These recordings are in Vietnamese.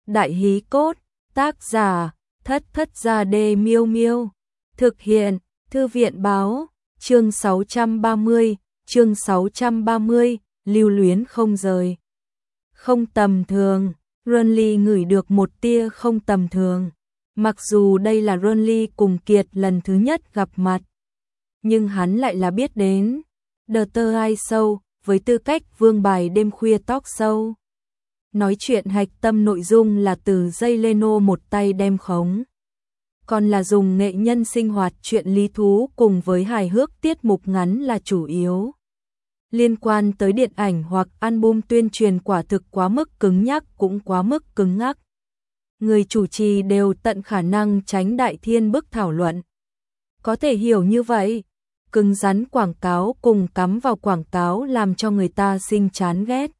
Đại hí cốt, tác giả, Thất Thất Gia Đê Miêu Miêu. Thực hiện, Thư viện báo, chương 630, lưu luyến không rời. Không tầm thường, Runly ngửi được một tia không tầm thường. Mặc dù đây là Runly cùng Kiệt lần thứ nhất gặp mặt, nhưng hắn lại là biết đến The Third Eye Show với tư cách vương bài đêm khuya talk show. Nói chuyện hạch tâm nội dung là từ Jay Leno một tay đem khống, còn là dùng nghệ nhân sinh hoạt chuyện lý thú cùng với hài hước tiết mục ngắn là chủ yếu. Liên quan tới điện ảnh hoặc album tuyên truyền quả thực quá mức cứng nhắc cũng quá mức cứng ngắc. Người chủ trì đều tận khả năng tránh đại thiên bức thảo luận. Có thể hiểu như vậy, cứng rắn quảng cáo cùng cắm vào quảng cáo làm cho người ta sinh chán ghét.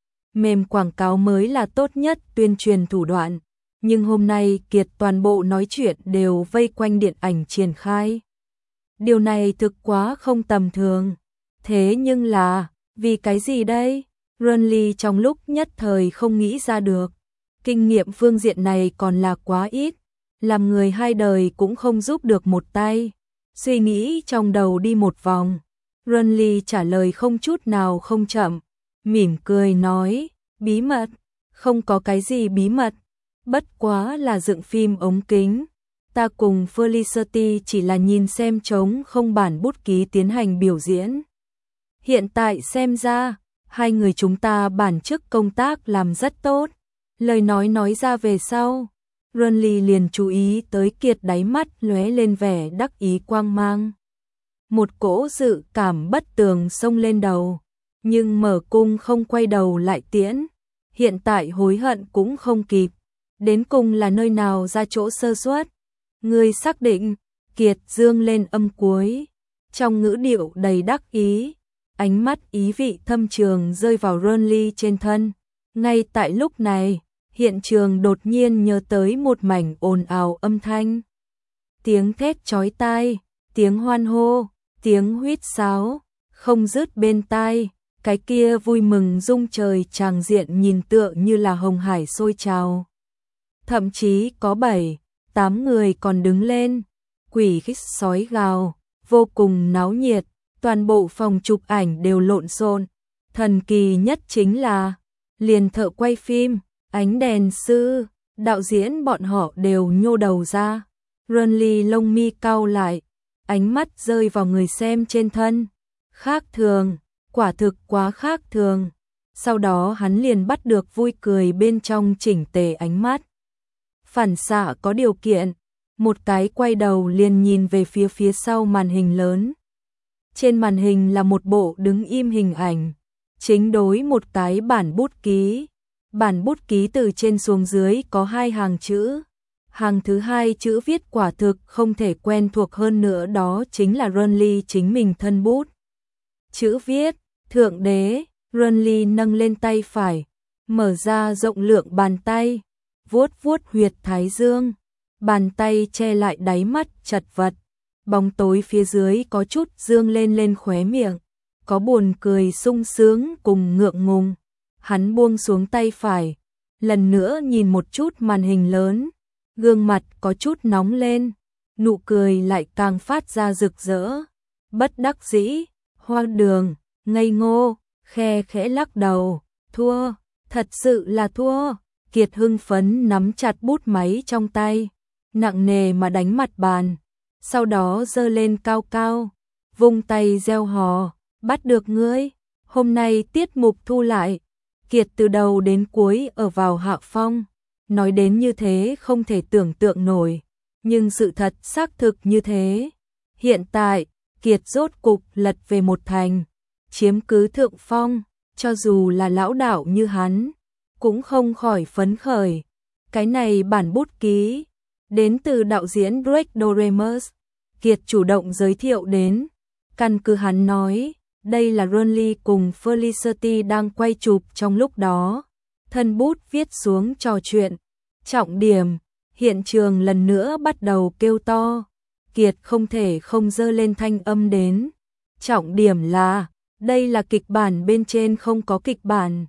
Mềm quảng cáo mới là tốt nhất tuyên truyền thủ đoạn, nhưng hôm nay Kiệt toàn bộ nói chuyện đều vây quanh điện ảnh triển khai. Điều này thực quá không tầm thường. Thế nhưng là, vì cái gì đây? Runly trong lúc nhất thời không nghĩ ra được. Kinh nghiệm phương diện này còn là quá ít, làm người hai đời cũng không giúp được một tay. Suy nghĩ trong đầu đi một vòng, Runly trả lời không chút nào không chậm, mỉm cười nói, bí mật, không có cái gì bí mật, bất quá là dựng phim ống kính. Ta cùng Felicity chỉ là nhìn xem trống không bản bút ký tiến hành biểu diễn. Hiện tại xem ra, hai người chúng ta bản chức công tác làm rất tốt. Lời nói ra về sau, Runly liền chú ý tới Kiệt đáy mắt lóe lên vẻ đắc ý quang mang. Một cỗ dự cảm bất tường xông lên đầu, nhưng mở cung không quay đầu lại tiễn. Hiện tại hối hận cũng không kịp, đến cùng là nơi nào ra chỗ sơ suất. Ngươi xác định, Kiệt dương lên âm cuối, trong ngữ điệu đầy đắc ý, ánh mắt ý vị thâm trường rơi vào Runly trên thân. Ngay tại lúc này, hiện trường đột nhiên nhớ tới một mảnh ồn ào âm thanh. Tiếng thét chói tai, tiếng hoan hô, tiếng huýt sáo, không dứt bên tai. Cái kia vui mừng rung trời tràng diện nhìn tựa như là hồng hải sôi trào. Thậm chí có 7-8 người còn đứng lên, quỷ khích sói gào, vô cùng náo nhiệt, toàn bộ phòng chụp ảnh đều lộn xộn. Thần kỳ nhất chính là, liền thợ quay phim, ánh đèn sư, đạo diễn bọn họ đều nhô đầu ra. Runly lông mi cau lại, ánh mắt rơi vào người xem trên thân. Khác thường, quả thực quá khác thường. Sau đó hắn liền bắt được vui cười bên trong chỉnh tề ánh mắt. Phản xạ có điều kiện, một cái quay đầu liền nhìn về phía sau màn hình lớn. Trên màn hình là một bộ đứng im hình ảnh, chính đối một cái bản bút ký. Bản bút ký từ trên xuống dưới có 2 hàng chữ. Hàng thứ 2 chữ viết quả thực không thể quen thuộc hơn nữa, đó chính là Runly chính mình thân bút. Chữ viết, Thượng Đế. Runly nâng lên tay phải, mở ra rộng lượng bàn tay, vuốt huyệt thái dương. Bàn tay che lại đáy mắt chật vật, bóng tối phía dưới có chút dương lên khóe miệng, có buồn cười sung sướng cùng ngượng ngùng. Hắn buông xuống tay phải, lần nữa nhìn một chút màn hình lớn, gương mặt có chút nóng lên, nụ cười lại càng phát ra rực rỡ. Bất đắc dĩ, hoang đường, ngây ngô, khe khẽ lắc đầu, thua, thật sự là thua. Kiệt hưng phấn nắm chặt bút máy trong tay, nặng nề mà đánh mặt bàn, sau đó giơ lên cao cao, vung tay reo hò, bắt được ngươi, hôm nay tiết mục thu lại. Kiệt từ đầu đến cuối ở vào hạ phong, nói đến như thế không thể tưởng tượng nổi, nhưng sự thật xác thực như thế. Hiện tại, Kiệt rốt cục lật về một thành, chiếm cứ thượng phong, cho dù là lão đạo như hắn, cũng không khỏi phấn khởi. Cái này bản bút ký, đến từ đạo diễn Greg Doremus, Kiệt chủ động giới thiệu đến, căn cứ hắn nói. Đây là Runly cùng Felicity đang quay chụp trong lúc đó. Thân bút viết xuống trò chuyện. Trọng điểm, hiện trường lần nữa bắt đầu kêu to. Kiệt không thể không dơ lên thanh âm đến. Trọng điểm là, đây là kịch bản bên trên không có kịch bản.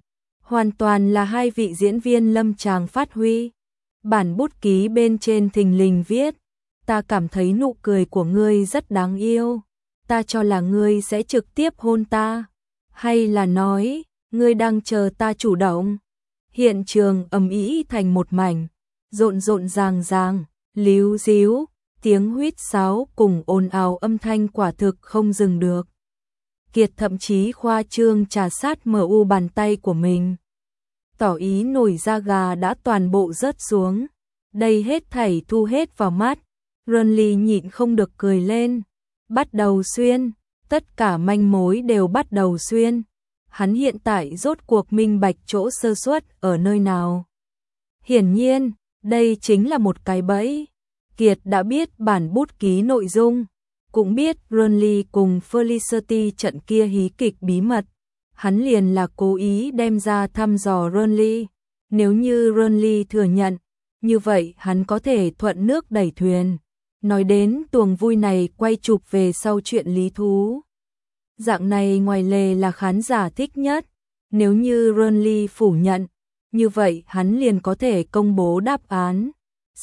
Hoàn toàn là hai vị diễn viên lâm tràng phát huy. Bản bút ký bên trên thình lình viết, ta cảm thấy nụ cười của ngươi rất đáng yêu, ta cho là ngươi sẽ trực tiếp hôn ta, hay là nói, ngươi đang chờ ta chủ động. Hiện trường ầm ĩ thành một mảnh, rộn rộn ràng ràng, líu díu, tiếng huýt sáo cùng ồn ào âm thanh quả thực không dừng được. Kiệt thậm chí khoa trương trà sát MU bàn tay của mình, tỏ ý nổi da gà đã toàn bộ rớt xuống. Đây hết thảy thu hết vào mắt, Renly nhịn không được cười lên. Bắt đầu xuyên, tất cả manh mối đều bắt đầu xuyên. Hắn hiện tại rốt cuộc minh bạch chỗ sơ suất ở nơi nào. Hiển nhiên, đây chính là một cái bẫy. Kiệt đã biết bản bút ký nội dung, cũng biết Renly cùng Felicity trận kia hí kịch bí mật. Hắn liền là cố ý đem ra thăm dò Renly. Nếu như Renly thừa nhận, như vậy hắn có thể thuận nước đẩy thuyền. Nói đến tuồng vui này quay chụp về sau chuyện lý thú. Dạng này ngoài lề là khán giả thích nhất. Nếu như Renly phủ nhận, như vậy hắn liền có thể công bố đáp án.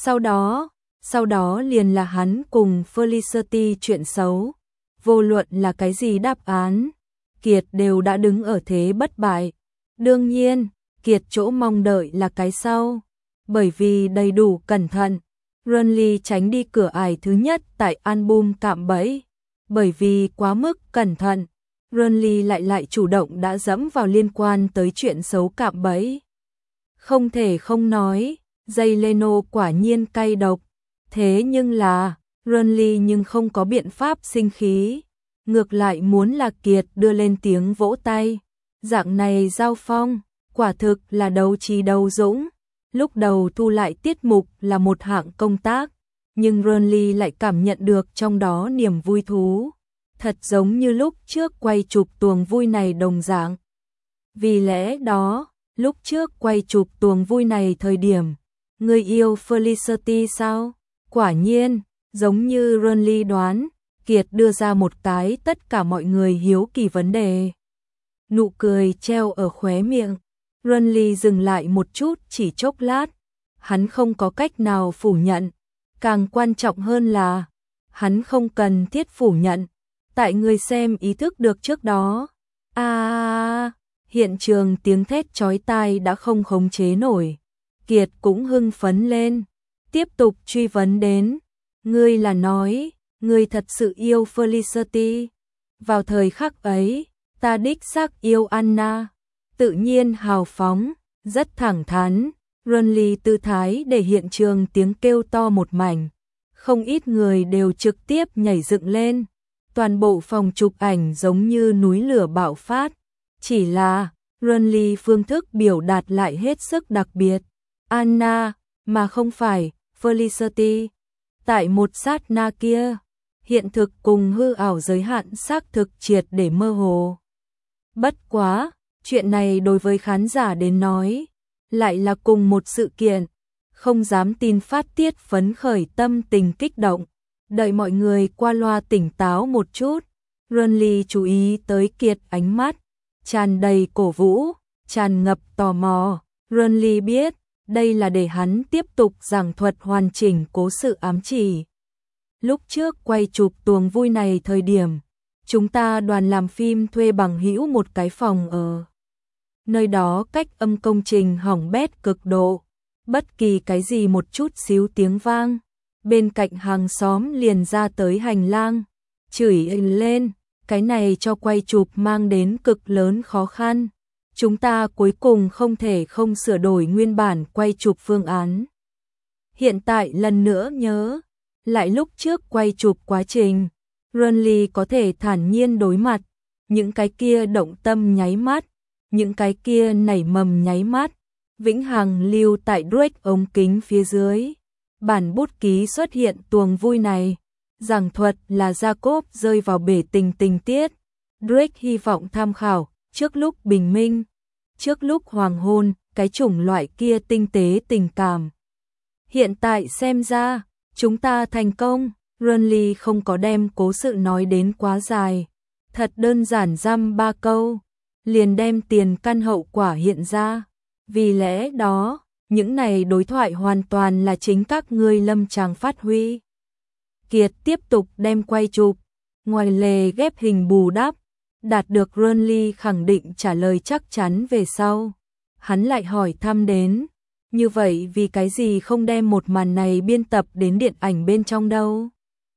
Sau đó liền là hắn cùng Felicity chuyện xấu. Vô luận là cái gì đáp án, Kiệt đều đã đứng ở thế bất bại. Đương nhiên, Kiệt chỗ mong đợi là cái sau. Bởi vì đầy đủ cẩn thận, Renly tránh đi cửa ải thứ nhất tại album cạm bẫy. Bởi vì quá mức cẩn thận, Renly lại chủ động đã dẫm vào liên quan tới chuyện xấu cạm bẫy. Không thể không nói, Jay Leno quả nhiên cay độc. Thế nhưng là, Renly nhưng không có biện pháp sinh khí. Ngược lại muốn là Kiệt đưa lên tiếng vỗ tay. Dạng này giao phong, quả thực là đấu trí đấu dũng. Lúc đầu thu lại tiết mục là một hạng công tác, nhưng Renly lại cảm nhận được trong đó niềm vui thú. Thật giống như lúc trước quay chụp tuồng vui này đồng dạng. Vì lẽ đó, lúc trước quay chụp tuồng vui này thời điểm, người yêu Felicity sao? Quả nhiên, giống như Renly đoán, Kiệt đưa ra một cái tất cả mọi người hiếu kỳ vấn đề. Nụ cười treo ở khóe miệng. Renly dừng lại một chút chỉ chốc lát. Hắn không có cách nào phủ nhận. Càng quan trọng hơn là, hắn không cần thiết phủ nhận. Tại người xem ý thức được trước đó. Hiện trường tiếng thét chói tai đã không khống chế nổi. Kiệt cũng hưng phấn lên. Tiếp tục truy vấn đến. Ngươi là nói, ngươi thật sự yêu Felicity. Vào thời khắc ấy, ta đích xác yêu Anna. Tự nhiên hào phóng, rất thẳng thắn. Renly tư thái để hiện trường tiếng kêu to một mảnh. Không ít người đều trực tiếp nhảy dựng lên. Toàn bộ phòng chụp ảnh giống như núi lửa bạo phát. Chỉ là, Renly phương thức biểu đạt lại hết sức đặc biệt. Anna, mà không phải Felicity. Tại một sát na kia, hiện thực cùng hư ảo giới hạn xác thực triệt để mơ hồ. Bất quá, chuyện này đối với khán giả đến nói, lại là cùng một sự kiện, không dám tin phát tiết phấn khởi tâm tình kích động. Đợi mọi người qua loa tỉnh táo một chút, Renly chú ý tới Kiệt ánh mắt, tràn đầy cổ vũ, tràn ngập tò mò. Renly biết, đây là để hắn tiếp tục giảng thuật hoàn chỉnh cố sự ám chỉ. Lúc trước quay chụp tuồng vui này thời điểm, chúng ta đoàn làm phim thuê bằng hữu một cái phòng ở. Nơi đó cách âm công trình hỏng bét cực độ. Bất kỳ cái gì một chút xíu tiếng vang, bên cạnh hàng xóm liền ra tới hành lang, chửi lên, cái này cho quay chụp mang đến cực lớn khó khăn. Chúng ta cuối cùng không thể không sửa đổi nguyên bản quay chụp phương án. Hiện tại lần nữa nhớ, lại lúc trước quay chụp quá trình, Renly có thể thản nhiên đối mặt, những cái kia động tâm nháy mắt, những cái kia nảy mầm nháy mắt, vĩnh hằng lưu tại Drake ống kính phía dưới. Bản bút ký xuất hiện tuồng vui này, giảng thuật là Jacob rơi vào bể tình tiết. Drake hy vọng tham khảo, trước lúc bình minh, trước lúc hoàng hôn, cái chủng loại kia tinh tế tình cảm. Hiện tại xem ra, chúng ta thành công. Renly không có đem cố sự nói đến quá dài, thật đơn giản dăm ba câu. liền đem tiền căn hậu quả hiện ra. Vì lẽ đó, những này đối thoại hoàn toàn là chính các ngươi lâm tràng phát huy. Kiệt tiếp tục đem quay chụp, ngoài lề ghép hình bù đắp, đạt được Renly khẳng định trả lời chắc chắn về sau. Hắn lại hỏi thăm đến, như vậy vì cái gì không đem một màn này biên tập đến điện ảnh bên trong đâu?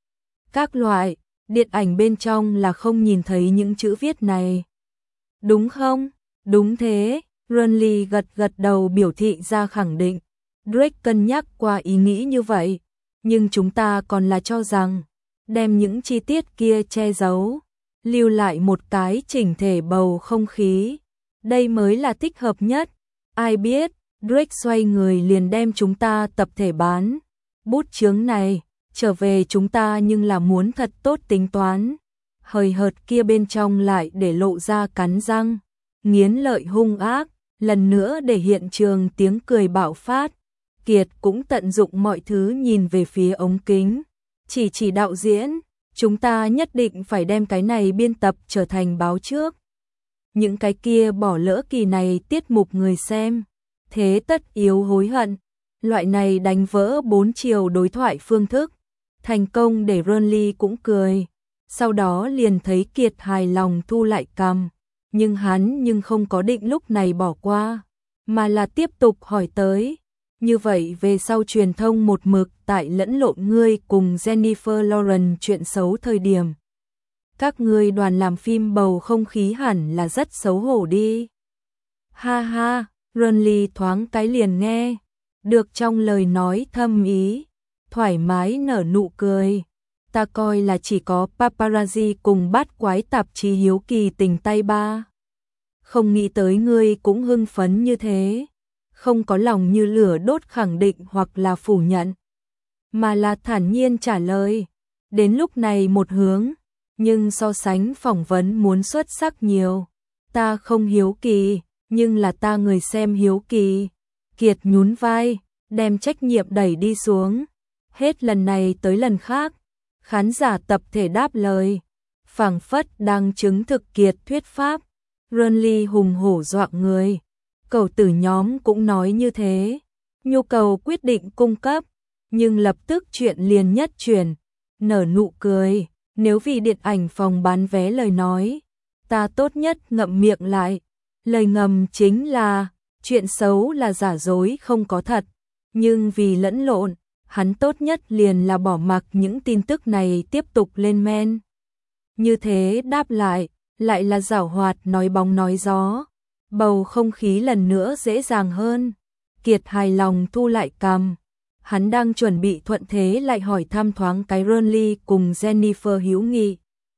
Các loại, điện ảnh bên trong là không nhìn thấy những chữ viết này. Đúng không? Đúng thế, Renly gật gật đầu biểu thị ra khẳng định. Drake cân nhắc qua ý nghĩ như vậy, nhưng chúng ta còn là cho rằng, đem những chi tiết kia che giấu, lưu lại một cái chỉnh thể bầu không khí. Đây mới là thích hợp nhất. Ai biết, Drake xoay người liền đem chúng ta tập thể bán. Bút chướng này, trở về chúng ta nhưng là muốn thật tốt tính toán. Hời hợt kia bên trong lại để lộ ra cắn răng, nghiến lợi hung ác, lần nữa để hiện trường tiếng cười bạo phát. Kiệt cũng tận dụng mọi thứ nhìn về phía ống kính. Chỉ đạo diễn, chúng ta nhất định phải đem cái này biên tập trở thành báo trước. Những cái kia bỏ lỡ kỳ này tiết mục người xem, thế tất yếu hối hận. Loại này đánh vỡ 4 chiều đối thoại phương thức, thành công để Renly cũng cười. Sau đó liền thấy Kiệt hài lòng thu lại cằm, nhưng hắn không có định lúc này bỏ qua, mà là tiếp tục hỏi tới. Như vậy về sau truyền thông một mực tại lẫn lộn ngươi cùng Jennifer Lawrence chuyện xấu thời điểm. Các ngươi đoàn làm phim bầu không khí hẳn là rất xấu hổ đi. Ha ha, Renly thoáng cái liền nghe được trong lời nói thâm ý, thoải mái nở nụ cười. Ta coi là chỉ có paparazzi cùng bát quái tạp chí hiếu kỳ tình tay ba. Không nghĩ tới ngươi cũng hưng phấn như thế. Không có lòng như lửa đốt khẳng định hoặc là phủ nhận, mà là thản nhiên trả lời. Đến lúc này một hướng, nhưng so sánh phỏng vấn muốn xuất sắc nhiều. Ta không hiếu kỳ, nhưng là ta người xem hiếu kỳ. Kiệt nhún vai, đem trách nhiệm đẩy đi xuống. Hết lần này tới lần khác, khán giả tập thể đáp lời, phảng phất đang chứng thực Kiệt thuyết pháp. Renly hùng hổ doạng người. Cầu tử nhóm cũng nói như thế. Nhu cầu quyết định cung cấp, nhưng lập tức chuyện liền nhất chuyển. Nở nụ cười, nếu vì điện ảnh phòng bán vé lời nói, ta tốt nhất ngậm miệng lại. Lời ngầm chính là, chuyện xấu là giả dối không có thật. Nhưng vì lẫn lộn, hắn tốt nhất liền là bỏ mặc những tin tức này tiếp tục lên men. Như thế đáp lại là giảo hoạt nói bóng nói gió. Bầu không khí lần nữa dễ dàng hơn. Kiệt hài lòng thu lại cằm. Hắn đang chuẩn bị thuận thế lại hỏi thăm thoáng cái Renly cùng Jennifer hữu nghị.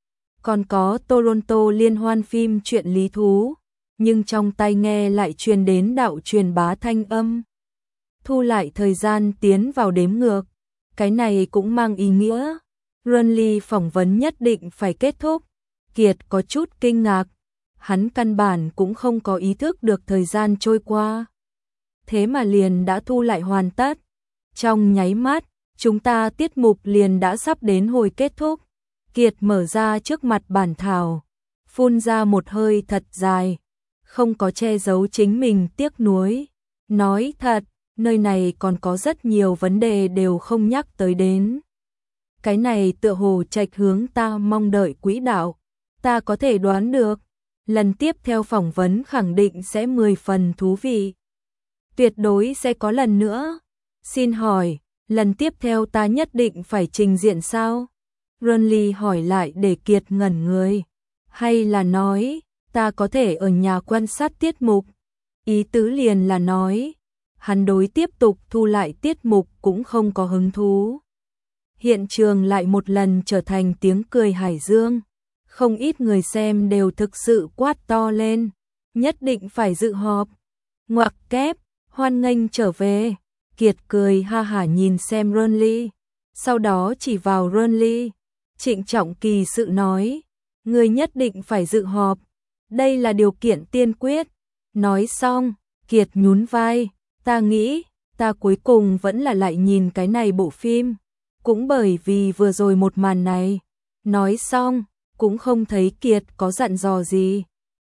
Còn có Toronto liên hoan phim chuyện lý thú, nhưng trong tai nghe lại truyền đến đạo truyền bá thanh âm. Thu lại thời gian tiến vào đếm ngược. Cái này cũng mang ý nghĩa Renly phỏng vấn nhất định phải kết thúc. Kiệt có chút kinh ngạc. Hắn căn bản cũng không có ý thức được thời gian trôi qua. Thế mà liền đã thu lại hoàn tất. Trong nháy mắt, chúng ta tiết mục liền đã sắp đến hồi kết thúc. Kiệt mở ra trước mặt bản thảo, phun ra một hơi thật dài, không có che giấu chính mình tiếc nuối. Nói thật, nơi này còn có rất nhiều vấn đề đều không nhắc tới đến. Cái này tựa hồ chệch hướng ta mong đợi quỹ đạo. Ta có thể đoán được, lần tiếp theo phỏng vấn khẳng định sẽ 10 phần thú vị. Tuyệt đối sẽ có lần nữa. Xin hỏi, lần tiếp theo ta nhất định phải trình diện sao? Renly hỏi lại để Kiệt ngẩn người. Hay là nói, ta có thể ở nhà quan sát tiết mục? Ý tứ liền là nói, hắn đối tiếp tục thu lại tiết mục cũng không có hứng thú. Hiện trường lại một lần trở thành tiếng cười hải dương. Không ít người xem đều thực sự quát to lên. Nhất định phải dự họp. Ngoặc kép, hoan nghênh trở về. Kiệt cười ha hả nhìn xem Renly. Sau đó chỉ vào Renly. Trịnh trọng kỳ sự nói. Người nhất định phải dự họp. Đây là điều kiện tiên quyết. Nói xong, Kiệt nhún vai. Ta nghĩ, ta cuối cùng vẫn là lại nhìn cái này bộ phim. Cũng bởi vì vừa rồi một màn này. Nói xong, cũng không thấy Kiệt có dặn dò gì.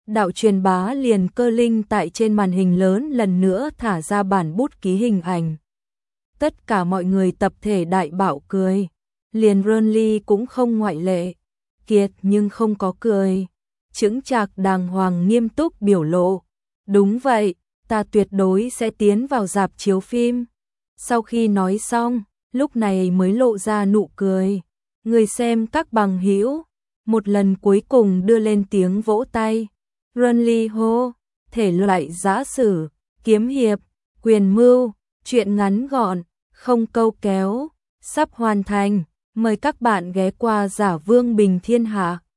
Đạo truyền bá liền cơ linh tại trên màn hình lớn lần nữa thả ra bản bút ký hình ảnh. Tất cả mọi người tập thể đại bạo cười. Liền Renly cũng không ngoại lệ. Kiệt nhưng không có cười. Chững chạc đàng hoàng nghiêm túc biểu lộ. Đúng vậy, ta tuyệt đối sẽ tiến vào rạp chiếu phim. Sau khi nói xong, lúc này mới lộ ra nụ cười. Người xem các bằng hữu một lần cuối cùng đưa lên tiếng vỗ tay. Renly hô, thể loại giã sử, kiếm hiệp, quyền mưu, truyện ngắn gọn, không câu kéo, sắp hoàn thành. Mời các bạn ghé qua Giả Vương Bình Thiên Hạ.